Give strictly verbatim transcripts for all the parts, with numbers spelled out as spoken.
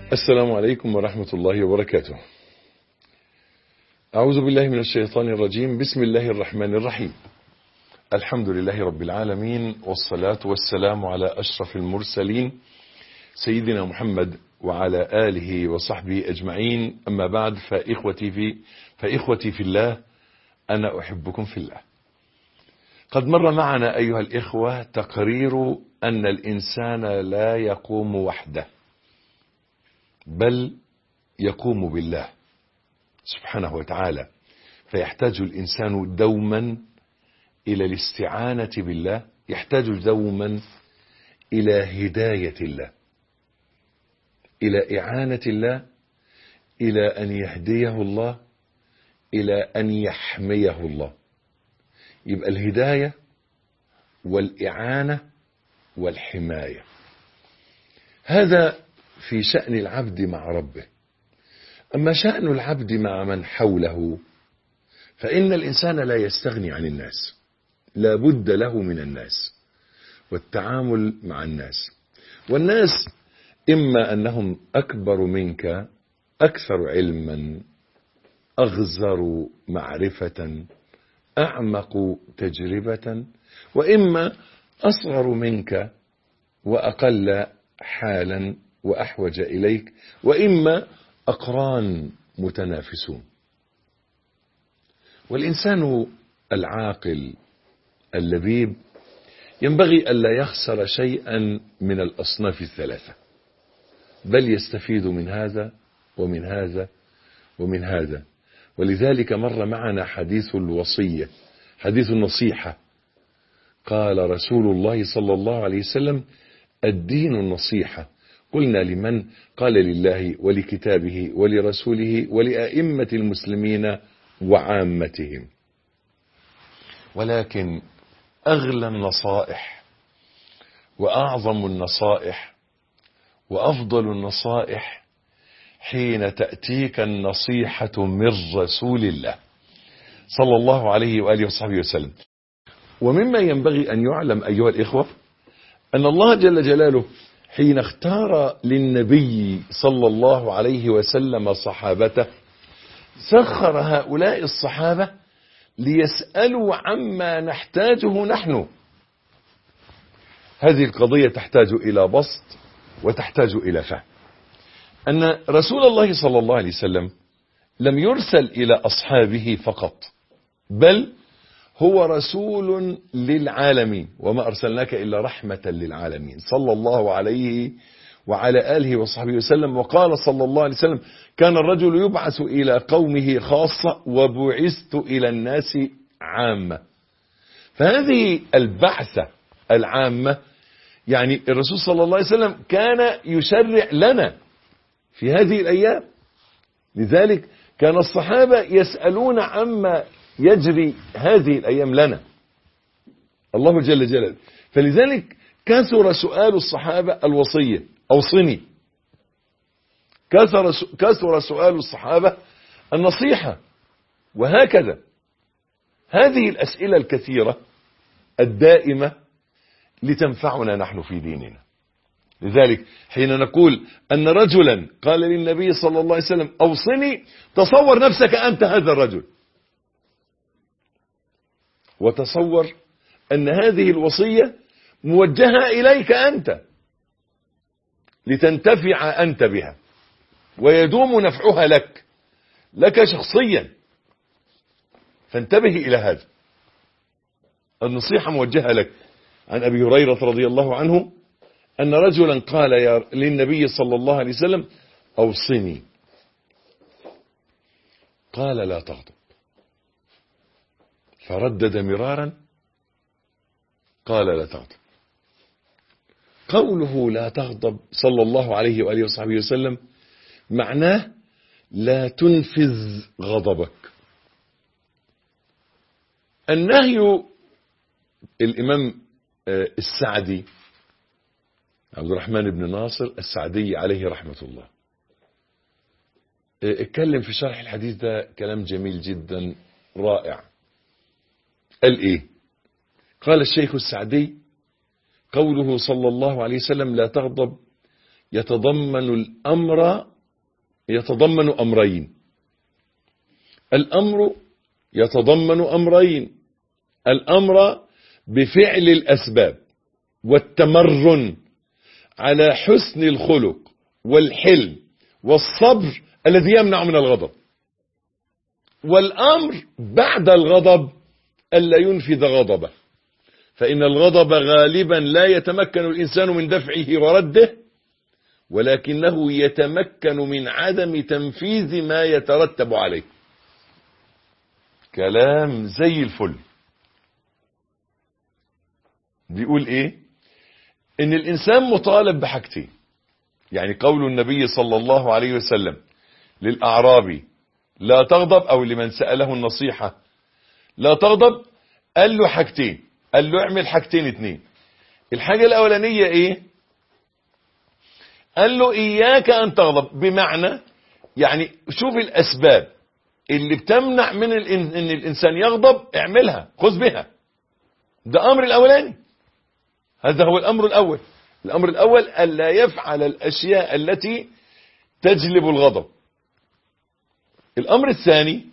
السلام عليكم ورحمة الله وبركاته. أعوذ بالله من الشيطان الرجيم. بسم الله الرحمن الرحيم. الحمد لله رب العالمين، والصلاة والسلام على أشرف المرسلين سيدنا محمد وعلى آله وصحبه أجمعين. أما بعد، فإخوتي في, فإخوتي في الله، أنا أحبكم في الله. قد مر معنا أيها الإخوة تقرير أن الإنسان لا يقوم وحده، بل يقوم بالله سبحانه وتعالى، فيحتاج الإنسان دوما إلى الاستعانة بالله، يحتاج دوما إلى هداية الله، إلى إعانة الله، إلى أن يهديه الله، إلى أن يحميه الله. يبقى الهداية والإعانة والحماية، هذا في شأن العبد مع ربه. أما شأن العبد مع من حوله، فإن الإنسان لا يستغني عن الناس، لا بد له من الناس والتعامل مع الناس. والناس إما أنهم أكبر منك، أكثر علما، أغزر معرفة، أعمق تجربة، وإما أصغر منك وأقل حالا وأحوج إليك، وإما أقران متنافسون. والإنسان العاقل اللبيب ينبغي ألا يخسر شيئا من الأصناف الثلاثة، بل يستفيد من هذا ومن هذا ومن هذا. ولذلك مر معنا حديث الوصية، حديث النصيحة. قال رسول الله صلى الله عليه وسلم: الدين النصيحة. قلنا لمن؟ قال لله ولكتابه ولرسوله ولأئمة المسلمين وعامتهم. ولكن أغلى النصائح وأعظم النصائح وأفضل النصائح حين تأتيك النصيحة من رسول الله صلى الله عليه وآله وصحبه وسلم. ومما ينبغي أن يعلم أيها الإخوة أن الله جل جلاله حين اختار للنبي صلى الله عليه وسلم صحابته، سخر هؤلاء الصحابة ليسألوا عما نحتاجه نحن. هذه القضية تحتاج إلى بسط وتحتاج إلى فهم. أن رسول الله صلى الله عليه وسلم لم يرسل إلى أصحابه فقط، بل هو رسول للعالمين، وما أرسلناك إلا رحمة للعالمين صلى الله عليه وعلى آله وصحبه وسلم. وقال صلى الله عليه وسلم: كان الرجل يبعث إلى قومه خاصة وبعثت إلى الناس عامة. فهذه البعثة العامة يعني الرسول صلى الله عليه وسلم كان يشرع لنا في هذه الأيام. لذلك كان الصحابة يسألون عما يجري هذه الأيام لنا، الله جل جلاله. فلذلك كثر سؤال الصحابة الوصية: أوصني. كثر كثر سؤال الصحابة النصيحة، وهكذا. هذه الأسئلة الكثيرة الدائمة لتنفعنا نحن في ديننا. لذلك حين نقول أن رجلا قال للنبي صلى الله عليه وسلم: أوصني، تصور نفسك أنت هذا الرجل، وتصور أن هذه الوصية موجهة إليك أنت لتنتفع أنت بها ويدوم نفعها لك لك شخصيا. فانتبه إلى هذا، النصيحة موجهة لك. عن أبي هريرة رضي الله عنه أن رجلا قال يا للنبي صلى الله عليه وسلم: أوصني. قال: لا تغضب. فردد مرارا، قال: لا تغضب. قوله لا تغضب صلى الله عليه وآله وصحبه وسلم معناه لا تنفذ غضبك. النهي، الإمام السعدي عبد الرحمن بن ناصر السعدي عليه رحمة الله اتكلم في شرح الحديث ده كلام جميل جدا رائع. قال ايه؟ قال الشيخ السعدي: قوله صلى الله عليه وسلم لا تغضب يتضمن الأمر يتضمن أمرين. الأمر يتضمن أمرين: الأمر بفعل الأسباب والتمرن على حسن الخلق والحلم والصبر الذي يمنع من الغضب، والأمر بعد الغضب ألا ينفذ غضبه، فإن الغضب غالبا لا يتمكن الإنسان من دفعه ورده، ولكنه يتمكن من عدم تنفيذ ما يترتب عليه. كلام زي الفل. بيقول ايه؟ ان الانسان مطالب بحاجتين، يعني قول النبي صلى الله عليه وسلم للأعرابي لا تغضب، او لمن سأله النصيحة لا تغضب، قال له حاجتين، قال له اعمل حاجتين اتنين. الحاجة الاولانية ايه؟ قال له اياك ان تغضب، بمعنى يعني شوف الاسباب اللي بتمنع من ان الانسان يغضب اعملها، خذ بها. ده امر الاولاني، هذا هو الامر الاول. الامر الاول الا يفعل الاشياء التي تجلب الغضب. الامر الثاني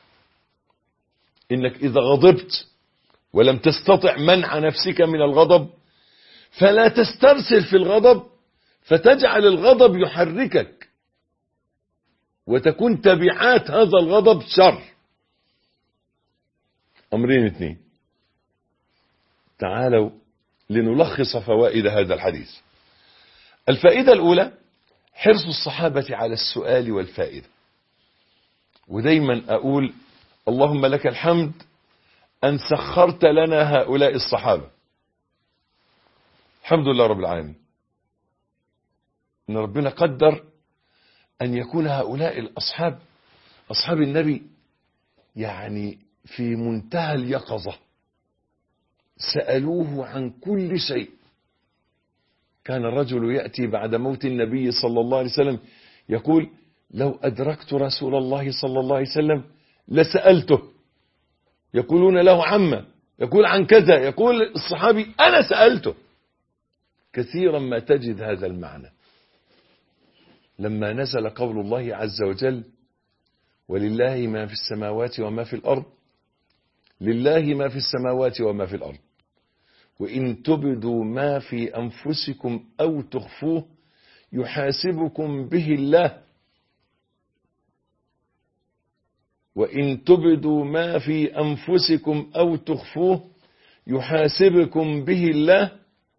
انك اذا غضبت ولم تستطع منع نفسك من الغضب فلا تسترسل في الغضب فتجعل الغضب يحركك وتكون تبعات هذا الغضب شر. امرين اثنين. تعالوا لنلخص فوائد هذا الحديث. الفائدة الأولى حرص الصحابة على السؤال والفائدة، ودايما أقول اللهم لك الحمد أن سخرت لنا هؤلاء الصحابة. الحمد لله رب العالمين أن ربنا قدر أن يكون هؤلاء الأصحاب أصحاب النبي يعني في منتهى اليقظة، سألوه عن كل شيء. كان الرجل يأتي بعد موت النبي صلى الله عليه وسلم يقول لو أدركت رسول الله صلى الله عليه وسلم لسألته. يقولون له عما، يقول عن كذا، يقول الصحابي أنا سألته. كثيرا ما تجد هذا المعنى لما نزل قول الله عز وجل ولله ما في السماوات وما في الأرض، لله ما في السماوات وما في الأرض، وإن تبدوا ما في أنفسكم أو تخفوه يحاسبكم به الله، وإن تبدوا ما في أنفسكم أو تخفوه يحاسبكم به الله.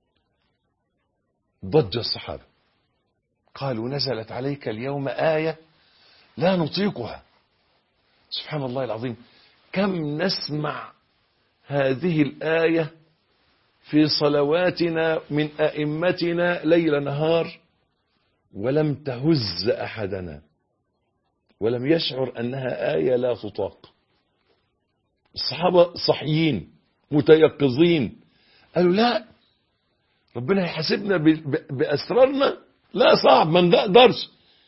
ضج الصحابة قالوا نزلت عليك اليوم آية لا نطيقها. سبحان الله العظيم، كم نسمع هذه الآية في صلواتنا من أئمتنا ليل نهار ولم تهز أحدنا، ولم يشعر أنها آية لا تطاق. الصحابة صحيين متيقظين، قالوا لا، ربنا يحاسبنا بأسرارنا، لا صعب، ما نقدرش.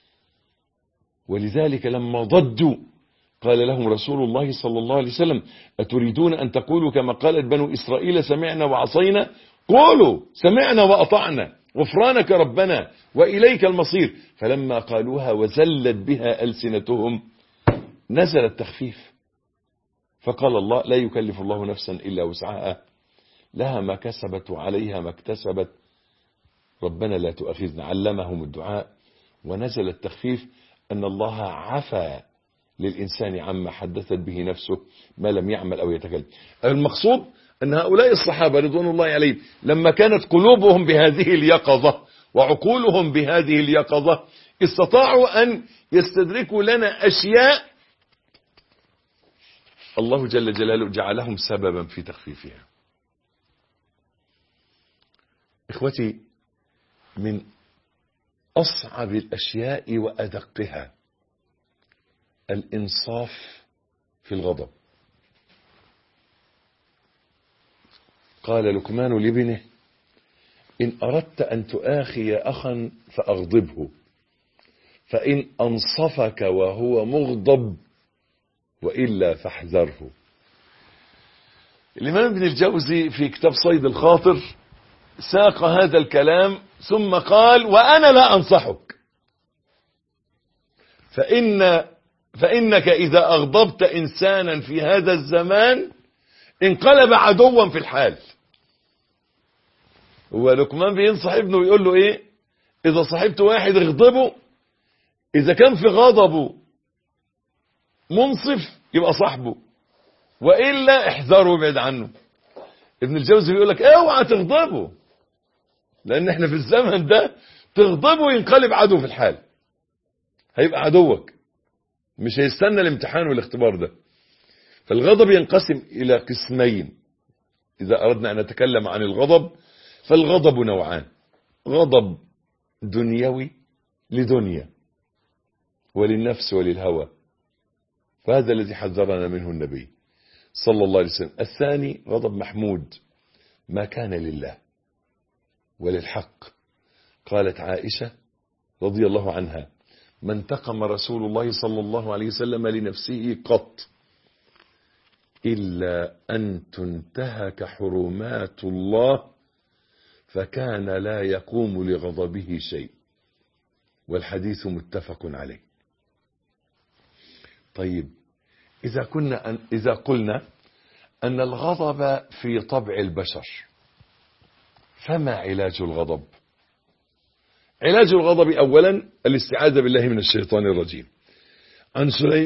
ولذلك لما ضجوا قال لهم رسول الله صلى الله عليه وسلم أتريدون أن تقولوا كما قالت بنو إسرائيل سمعنا وعصينا؟ قولوا سمعنا وأطعنا غفرانك ربنا وإليك المصير. فلما قالوها وزلت بها ألسنتهم نزل التخفيف، فقال الله لا يكلف الله نفسا إلا وسعها لها ما كسبت وعليها ما اكتسبت ربنا لا تؤاخذنا. علمهم الدعاء ونزل التخفيف أن الله عفى للإنسان عما حدثت به نفسه ما لم يعمل أو يتكلم. المقصود أن هؤلاء الصحابة رضوان الله عليهم لما كانت قلوبهم بهذه اليقظة وعقولهم بهذه اليقظة استطاعوا أن يستدركوا لنا أشياء الله جل جلاله جعلهم سببا في تخفيفها. إخوتي، من أصعب الأشياء وأدقها الإنصاف في الغضب. قال لقمان لابنه إن أردت أن تؤاخي أخا فأغضبه، فإن أنصفك وهو مغضب وإلا فاحذره. الإمام ابن الجوزي في كتاب صيد الخاطر ساق هذا الكلام ثم قال وأنا لا أنصحك، فإن فإنك إذا أغضبت إنسانا في هذا الزمان انقلب عدوا في الحال. هو لقمان بينصح ابنه ويقول له ايه؟ إذا صاحبت واحد اغضبه، إذا كان في غضبه منصف يبقى صاحبه، وإلا احذره وابعد عنه. ابن الجوزي بيقول لك اوعى تغضبه، لأن احنا في الزمن ده تغضبه ينقلب عدو في الحال، هيبقى عدوك، مش هيستنى الامتحان والاختبار ده. فالغضب ينقسم إلى قسمين إذا أردنا أن نتكلم عن الغضب. فالغضب نوعان: غضب دنيوي لدنيا وللنفس وللهوى، فهذا الذي حذرنا منه النبي صلى الله عليه وسلم. الثاني غضب محمود، ما كان لله وللحق. قالت عائشة رضي الله عنها: ما انتقم رسول الله صلى الله عليه وسلم لنفسه قط إلا أن تنتهك حرمات الله، فكان لا يقوم لغضبه شيء. والحديث متفق عليه. طيب، إذا كنا أن إذا قلنا أن الغضب في طبع البشر، فما علاج الغضب؟ علاج الغضب أولا الاستعاذة بالله من الشيطان الرجيم. عن سليم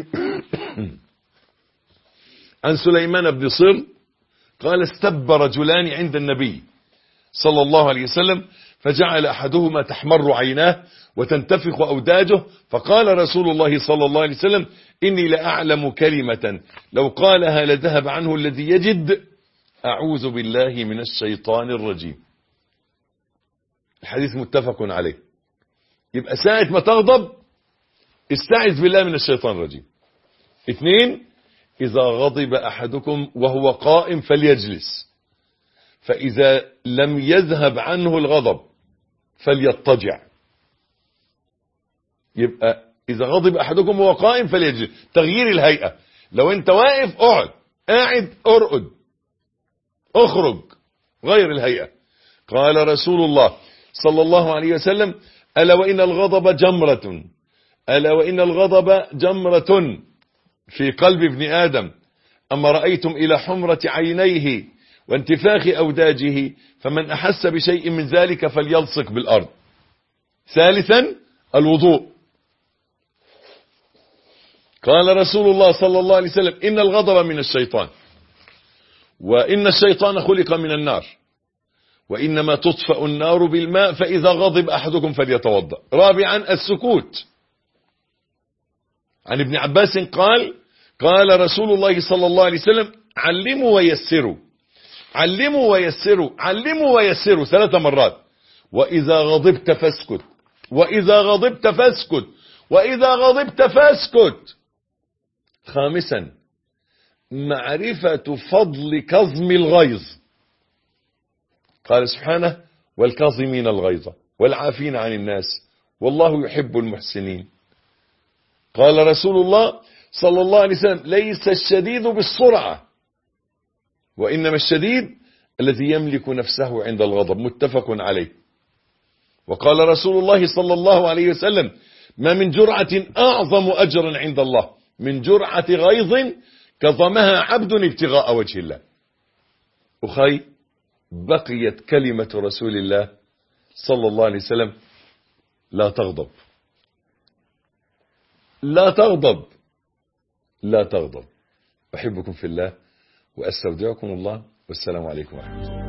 عن سليمان بن صر قال: استب رجلان عند النبي صلى الله عليه وسلم، فجعل أحدهما تحمر عيناه وتنتفخ أوداجه، فقال رسول الله صلى الله عليه وسلم: إني لأعلم كلمة لو قالها لذهب عنه الذي يجد، أعوذ بالله من الشيطان الرجيم. الحديث متفق عليه. يبقى ساعة ما تغضب استعذ بالله من الشيطان الرجيم. اثنين: إذا غضب أحدكم وهو قائم فليجلس، فإذا لم يذهب عنه الغضب فليضطجع. يبقى إذا غضب أحدكم وهو قائم فليجلس، تغيير الهيئة. لو أنت واقف اقعد، قاعد ارقد، اخرج، غير الهيئة. قال رسول الله صلى الله عليه وسلم: ألا وإن الغضب جمرة ألا وإن الغضب جمرة في قلب ابن آدم، أما رأيتم إلى حمرة عينيه وانتفاخ أوداجه، فمن أحس بشيء من ذلك فليلصق بالأرض. ثالثا الوضوء. قال رسول الله صلى الله عليه وسلم: إن الغضب من الشيطان، وإن الشيطان خلق من النار، وإنما تطفأ النار بالماء، فإذا غضب أحدكم فليتوضأ. رابعا السكوت. عن ابن عباس قال: قال رسول الله صلى الله عليه وسلم: علموا ويسروا علموا ويسروا علموا ويسروا ثلاث مرات. وإذا غضبت فاسكت وإذا غضبت فاسكت وإذا غضبت فاسكت. خامسا معرفة فضل كظم الغيظ. قال سبحانه: والكاظمين الغيظ والعافين عن الناس والله يحب المحسنين. قال رسول الله صلى الله عليه وسلم: ليس الشديد بالسرعة، وإنما الشديد الذي يملك نفسه عند الغضب. متفق عليه. وقال رسول الله صلى الله عليه وسلم: ما من جرعة أعظم أجرا عند الله من جرعة غيظ كظمها عبد ابتغاء وجه الله. أخي، بقيت كلمة رسول الله صلى الله عليه وسلم: لا تغضب لا تغضب لا تغضب. أحبكم في الله وأستودعكم الله، والسلام عليكم ورحمة الله.